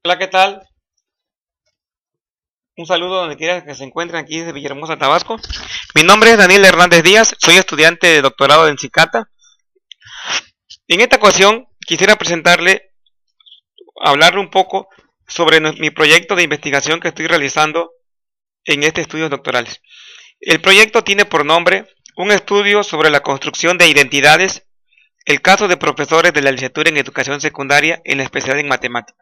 Hola, ¿qué tal? Un saludo donde quiera que se encuentren aquí desde Villahermosa, Tabasco. Mi nombre es Daniel Hernández Díaz, soy estudiante de doctorado en Cicata. En esta ocasión quisiera hablarle un poco sobre mi proyecto de investigación que estoy realizando en este estudios doctorales. El proyecto tiene por nombre un estudio sobre la construcción de identidades, el caso de profesores de la licenciatura en educación secundaria en la especialidad en matemáticas.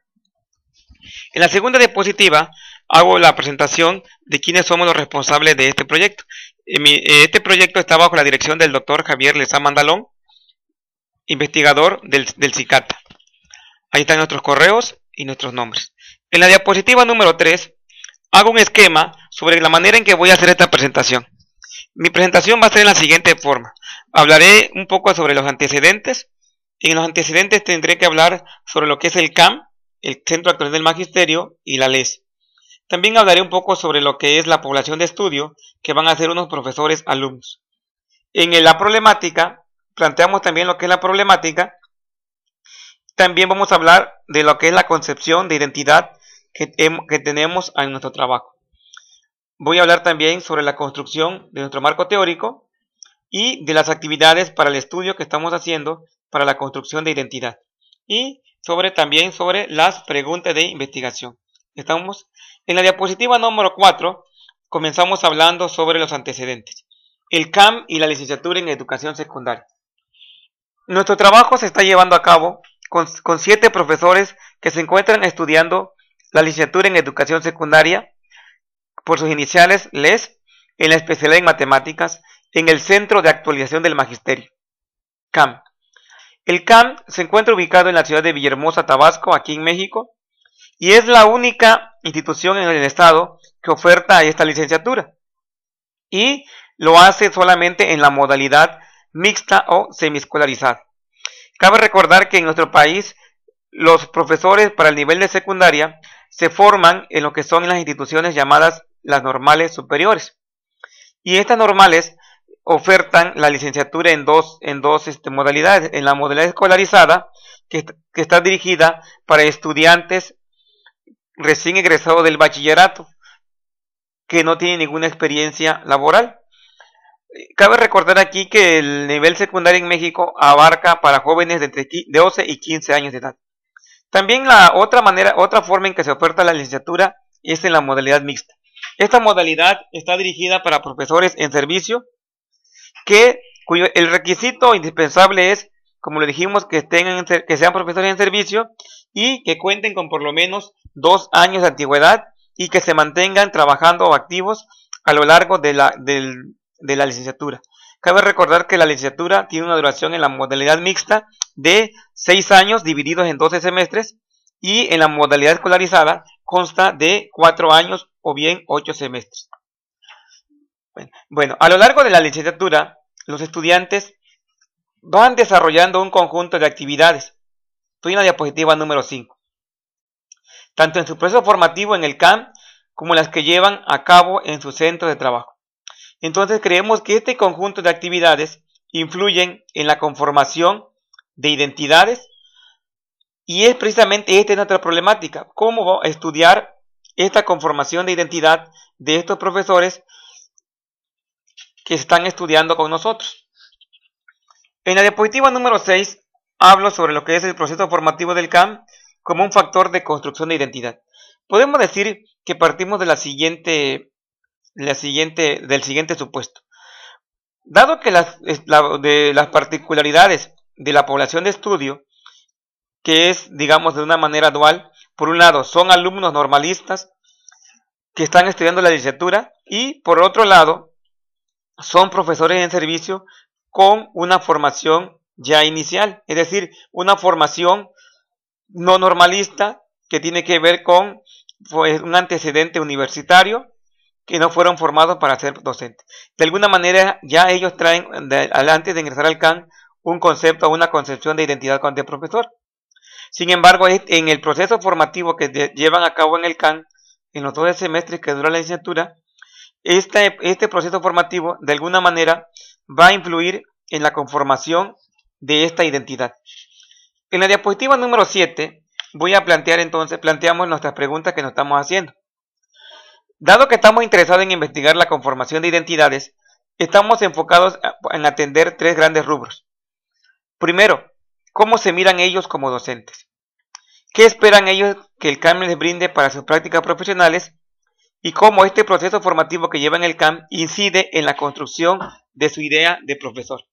En la segunda diapositiva hago la presentación de quiénes somos los responsables de este proyecto. Este proyecto está bajo la dirección del doctor Javier Lezama Andalón, investigador del CICATA. Ahí están nuestros correos y nuestros nombres. En la diapositiva número 3 hago un esquema sobre la manera en que voy a hacer esta presentación. Mi presentación va a ser en la siguiente forma. Hablaré un poco sobre los antecedentes. En los antecedentes tendré que hablar sobre lo que es el CAM, el Centro Actual del Magisterio, y la LES. También hablaré un poco sobre lo que es la población de estudio, que van a ser unos profesores alumnos. En la problemática, planteamos también lo que es la problemática. También vamos a hablar de lo que es la concepción de identidad que tenemos en nuestro trabajo. Voy a hablar también sobre la construcción de nuestro marco teórico y de las actividades para el estudio que estamos haciendo para la construcción de identidad. Y también sobre las preguntas de investigación. Estamos en la diapositiva número 4, comenzamos hablando sobre los antecedentes. El CAM y la licenciatura en educación secundaria. Nuestro trabajo se está llevando a cabo con 7 profesores que se encuentran estudiando la licenciatura en educación secundaria, por sus iniciales LES, en la especialidad en matemáticas, en el Centro de Actualización del Magisterio, CAM. El CAM se encuentra ubicado en la ciudad de Villahermosa, Tabasco, aquí en México, y es la única institución en el estado que oferta esta licenciatura, y lo hace solamente en la modalidad mixta o semiescolarizada. Cabe recordar que en nuestro país los profesores para el nivel de secundaria se forman en lo que son las instituciones llamadas las normales superiores, y estas normales ofertan la licenciatura en dos modalidades. En la modalidad escolarizada, que está dirigida para estudiantes recién egresados del bachillerato, que no tienen ninguna experiencia laboral. Cabe recordar aquí que el nivel secundario en México abarca para jóvenes de entre 12 y 15 años de edad. También la otra forma en que se oferta la licenciatura es en la modalidad mixta. Esta modalidad está dirigida para profesores en servicio, cuyo el requisito indispensable es, como le dijimos, que sean profesores en servicio y que cuenten con por lo menos 2 años de antigüedad y que se mantengan trabajando o activos a lo largo de la licenciatura. Cabe recordar que la licenciatura tiene una duración en la modalidad mixta de 6 años divididos en 12 semestres, y en la modalidad escolarizada consta de 4 años o bien 8 semestres. Bueno, a lo largo de la licenciatura, los estudiantes van desarrollando un conjunto de actividades. Estoy en la diapositiva número 5. Tanto en su proceso formativo en el CAM, como las que llevan a cabo en su centro de trabajo. Entonces creemos que este conjunto de actividades influyen en la conformación de identidades, y es precisamente esta nuestra problemática: cómo estudiar esta conformación de identidad de estos profesores que están estudiando con nosotros. En la diapositiva número 6 hablo sobre lo que es el proceso formativo del CAM como un factor de construcción de identidad. Podemos decir que partimos del siguiente supuesto. Dado que las particularidades de la población de estudio, que es, digamos, de una manera dual, por un lado son alumnos normalistas que están estudiando la licenciatura, y por otro lado son profesores en servicio con una formación ya inicial, es decir, una formación no normalista que tiene que ver con un antecedente universitario, que no fueron formados para ser docentes. De alguna manera ya ellos traen, antes de ingresar al CAM, un concepto o una concepción de identidad de profesor. Sin embargo, en el proceso formativo que llevan a cabo en el CAM, en los 12 semestres que dura la licenciatura, este proceso formativo de alguna manera va a influir en la conformación de esta identidad. En la diapositiva número 7 voy a plantear entonces, planteamos nuestras preguntas que nos estamos haciendo. Dado que estamos interesados en investigar la conformación de identidades, estamos enfocados en atender tres grandes rubros. Primero, ¿cómo se miran ellos como docentes? ¿Qué esperan ellos que el CAM les brinde para sus prácticas profesionales? Y cómo este proceso formativo que lleva en el CAM incide en la construcción de su idea de profesor.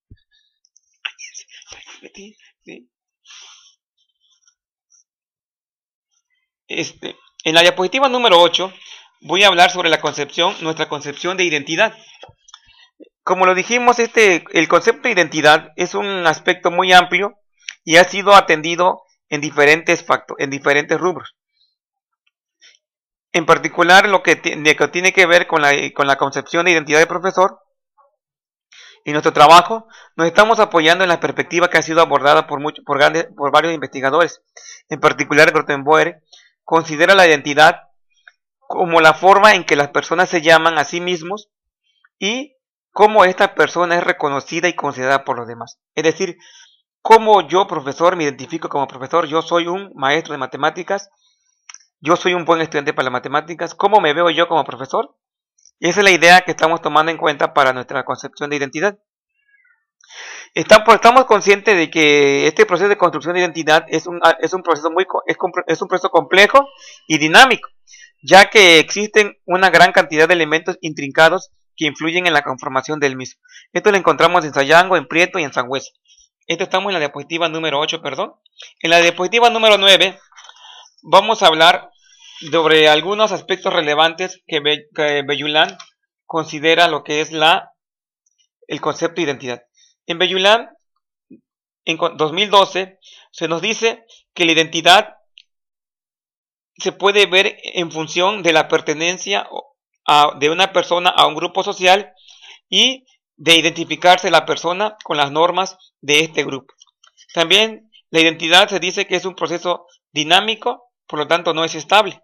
En la diapositiva número 8 voy a hablar sobre nuestra concepción de identidad. Como lo dijimos, el concepto de identidad es un aspecto muy amplio y ha sido atendido en diferentes rubros. En particular, lo que tiene que ver con la concepción de identidad del profesor. En nuestro trabajo nos estamos apoyando en la perspectiva que ha sido abordada por varios investigadores. En particular, Grottenboer considera la identidad como la forma en que las personas se llaman a sí mismos y cómo esta persona es reconocida y considerada por los demás. Es decir, cómo yo, profesor, me identifico como profesor. Yo soy un maestro de matemáticas, yo soy un buen estudiante para las matemáticas. ¿Cómo me veo yo como profesor? Y esa es la idea que estamos tomando en cuenta para nuestra concepción de identidad. Estamos conscientes de que este proceso de construcción de identidad es un proceso complejo y dinámico, ya que existen una gran cantidad de elementos intrincados que influyen en la conformación del mismo. Esto lo encontramos en Sayango, en Prieto y en Sangüesa. Esto estamos en la diapositiva número 8, perdón. En la diapositiva número 9 vamos a hablar sobre algunos aspectos relevantes que Bellulán considera lo que es el concepto de identidad. En Bellulán, en 2012, se nos dice que la identidad se puede ver en función de la pertenencia de una persona a un grupo social y de identificarse la persona con las normas de este grupo. También la identidad se dice que es un proceso dinámico, por lo tanto no es estable.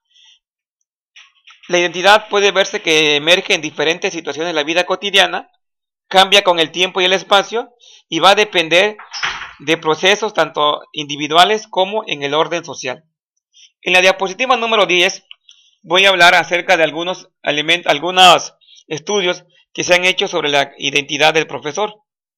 La identidad puede verse que emerge en diferentes situaciones de la vida cotidiana, cambia con el tiempo y el espacio y va a depender de procesos tanto individuales como en el orden social. En la diapositiva número 10 voy a hablar acerca de algunos estudios que se han hecho sobre la identidad del profesor.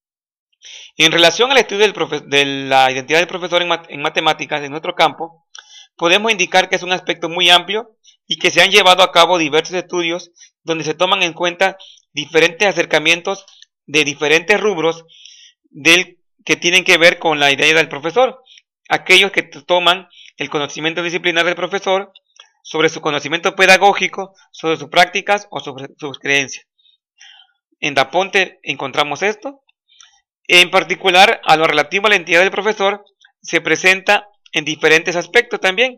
En relación al estudio de la identidad del profesor en matemáticas en nuestro campo, podemos indicar que es un aspecto muy amplio y que se han llevado a cabo diversos estudios donde se toman en cuenta diferentes acercamientos de diferentes rubros que tienen que ver con la idea del profesor. Aquellos que toman el conocimiento disciplinar del profesor, sobre su conocimiento pedagógico, sobre sus prácticas o sobre sus creencias. En Daponte encontramos esto. En particular, a lo relativo a la identidad del profesor, se presenta en diferentes aspectos también.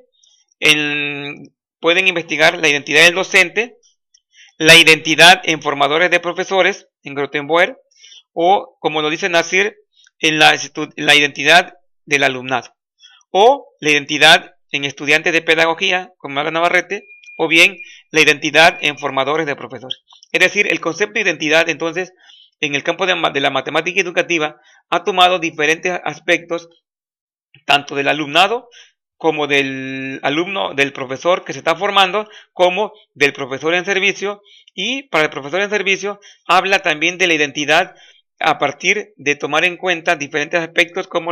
Pueden investigar la identidad del docente, la identidad en formadores de profesores, en Grottenboer, o, como lo dice Nasir, en la identidad del alumnado, o la identidad en estudiantes de pedagogía, como habla Navarrete, o bien la identidad en formadores de profesores. Es decir, el concepto de identidad, entonces, en el campo de la matemática educativa, ha tomado diferentes aspectos, tanto del alumnado, como del alumno, del profesor que se está formando, como del profesor en servicio, y para el profesor en servicio habla también de la identidad a partir de tomar en cuenta diferentes aspectos como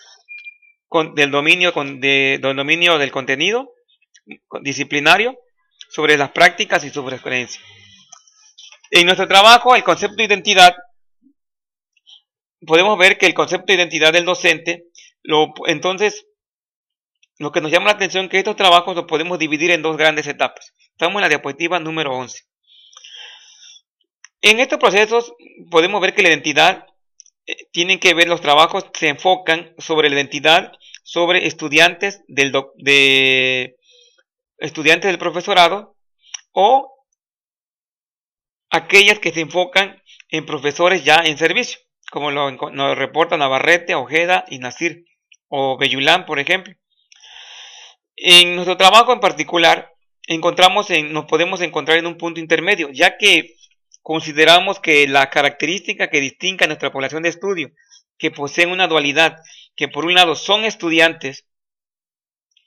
del dominio del contenido disciplinario, sobre las prácticas y sobre las creencias. En nuestro trabajo, el concepto de identidad, podemos ver que el concepto de identidad del docente, entonces, lo que nos llama la atención es que estos trabajos los podemos dividir en dos grandes etapas. Estamos en la diapositiva número 11. En estos procesos podemos ver que la identidad tienen que ver, los trabajos se enfocan sobre la identidad, sobre estudiantes estudiantes del profesorado, o aquellas que se enfocan en profesores ya en servicio, como nos reportan Navarrete, Ojeda y Nasir, o Bellulán, por ejemplo. En nuestro trabajo en particular, nos podemos encontrar en un punto intermedio, ya que consideramos que la característica que distingue a nuestra población de estudio, que poseen una dualidad, que por un lado son estudiantes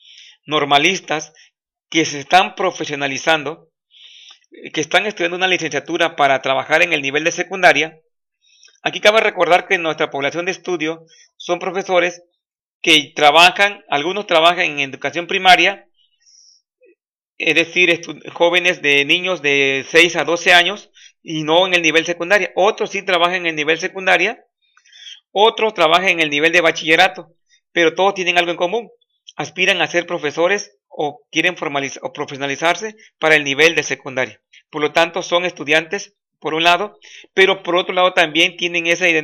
normalistas que se están profesionalizando, que están estudiando una licenciatura para trabajar en el nivel de secundaria. Aquí cabe recordar que nuestra población de estudio son profesores que trabajan, algunos trabajan en educación primaria, es decir, jóvenes de niños de 6 a 12 años y no en el nivel secundaria. Otros sí trabajan en el nivel secundaria, otros trabajan en el nivel de bachillerato, pero todos tienen algo en común. Aspiran a ser profesores o quieren formalizar o profesionalizarse para el nivel de secundaria. Por lo tanto, son estudiantes por un lado, pero por otro lado también tienen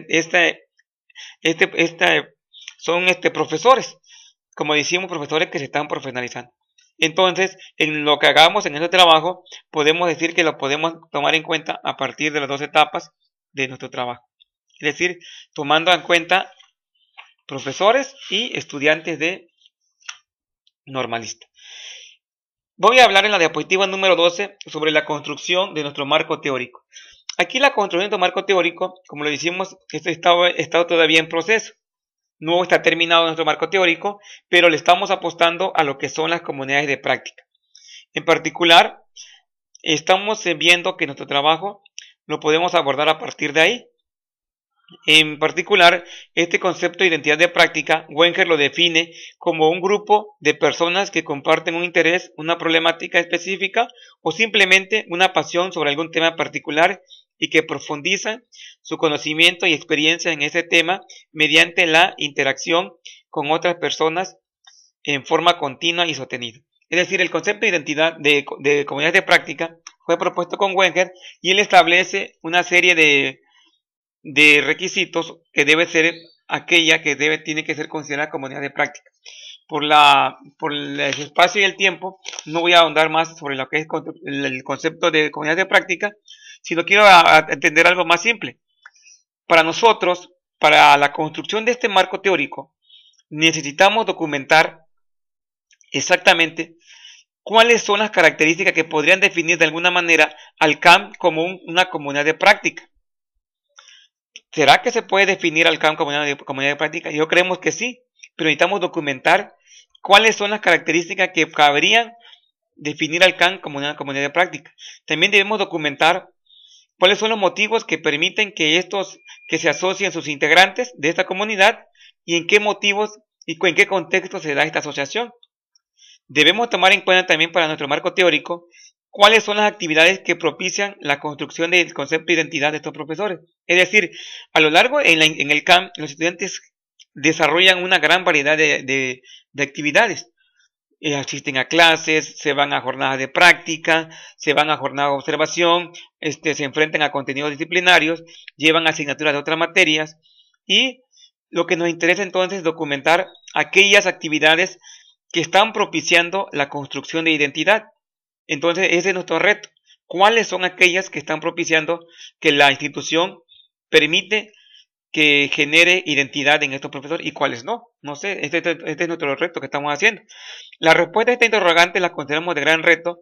son profesores, como decimos, profesores que se están profesionalizando. Entonces, en lo que hagamos en ese trabajo, podemos decir que lo podemos tomar en cuenta a partir de las dos etapas de nuestro trabajo. Es decir, tomando en cuenta profesores y estudiantes de normalista. Voy a hablar en la diapositiva número 12 sobre la construcción de nuestro marco teórico. Aquí la construcción de nuestro marco teórico, como lo decimos, está todavía en proceso. No está terminado nuestro marco teórico, pero le estamos apostando a lo que son las comunidades de práctica. En particular, estamos viendo que nuestro trabajo lo podemos abordar a partir de ahí. En particular, este concepto de identidad de práctica, Wenger lo define como un grupo de personas que comparten un interés, una problemática específica o simplemente una pasión sobre algún tema particular y que profundizan su conocimiento y experiencia en ese tema mediante la interacción con otras personas en forma continua y sostenida. Es decir, el concepto de identidad de comunidades de práctica fue propuesto con Wenger y él establece una serie de requisitos que debe ser aquella que tiene que ser considerada comunidad de práctica. Por el espacio y el tiempo, no voy a ahondar más sobre lo que es el concepto de comunidad de práctica, sino quiero entender algo más simple. Para nosotros, para la construcción de este marco teórico, necesitamos documentar exactamente cuáles son las características que podrían definir de alguna manera al CAM como una comunidad de práctica. ¿Será que se puede definir al CAM como una comunidad de práctica? Yo creemos que sí, pero necesitamos documentar cuáles son las características que cabrían definir al CAM como una comunidad de práctica. También debemos documentar cuáles son los motivos que permiten que se asocien sus integrantes de esta comunidad y en qué motivos y en qué contexto se da esta asociación. Debemos tomar en cuenta también para nuestro marco teórico cuáles son las actividades que propician la construcción del concepto de identidad de estos profesores. Es decir, a lo largo en el CAM, los estudiantes desarrollan una gran variedad de actividades. Asisten a clases, se van a jornadas de práctica, se van a jornadas de observación, se enfrentan a contenidos disciplinarios, llevan asignaturas de otras materias y lo que nos interesa entonces es documentar aquellas actividades que están propiciando la construcción de identidad. Entonces ese es nuestro reto. ¿Cuáles son aquellas que están propiciando que la institución permite que genere identidad en estos profesores y cuáles no? No sé, este es nuestro reto que estamos haciendo. La respuesta a esta interrogante la consideramos de gran reto,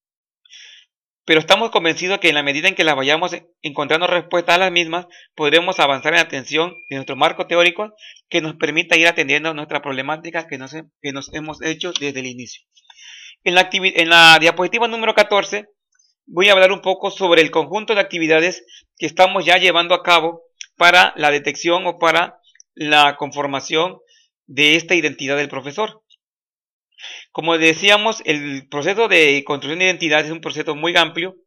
pero estamos convencidos que en la medida en que las vayamos encontrando respuestas a las mismas, podremos avanzar en la atención de nuestro marco teórico que nos permita ir atendiendo nuestra problemática que nos hemos hecho desde el inicio. En la diapositiva número 14 voy a hablar un poco sobre el conjunto de actividades que estamos ya llevando a cabo para la detección o para la conformación de esta identidad del profesor. Como decíamos, el proceso de construcción de identidad es un proceso muy amplio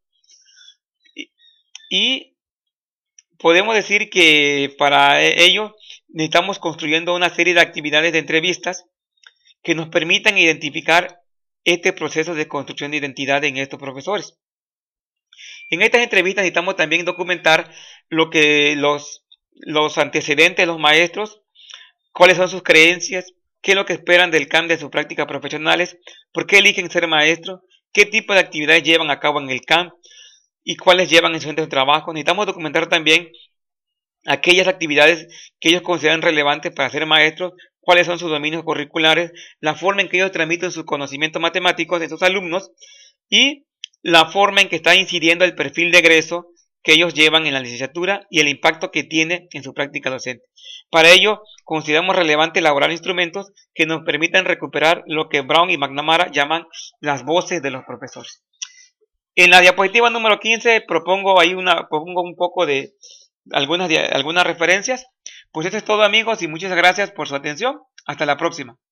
y podemos decir que para ello necesitamos construyendo una serie de actividades de entrevistas que nos permitan identificar este proceso de construcción de identidad en estos profesores. En estas entrevistas necesitamos también documentar lo que los antecedentes de los maestros, cuáles son sus creencias, qué es lo que esperan del CAM de sus prácticas profesionales, por qué eligen ser maestros, qué tipo de actividades llevan a cabo en el CAM y cuáles llevan en su centro de trabajo. Necesitamos documentar también aquellas actividades que ellos consideran relevantes para ser maestros, cuáles son sus dominios curriculares, la forma en que ellos transmiten sus conocimientos matemáticos de sus alumnos y la forma en que está incidiendo el perfil de egreso que ellos llevan en la licenciatura y el impacto que tiene en su práctica docente. Para ello, consideramos relevante elaborar instrumentos que nos permitan recuperar lo que Brown y McNamara llaman las voces de los profesores. En la diapositiva número 15 propongo un poco de algunas referencias. Pues eso es todo, amigos, y muchas gracias por su atención. Hasta la próxima.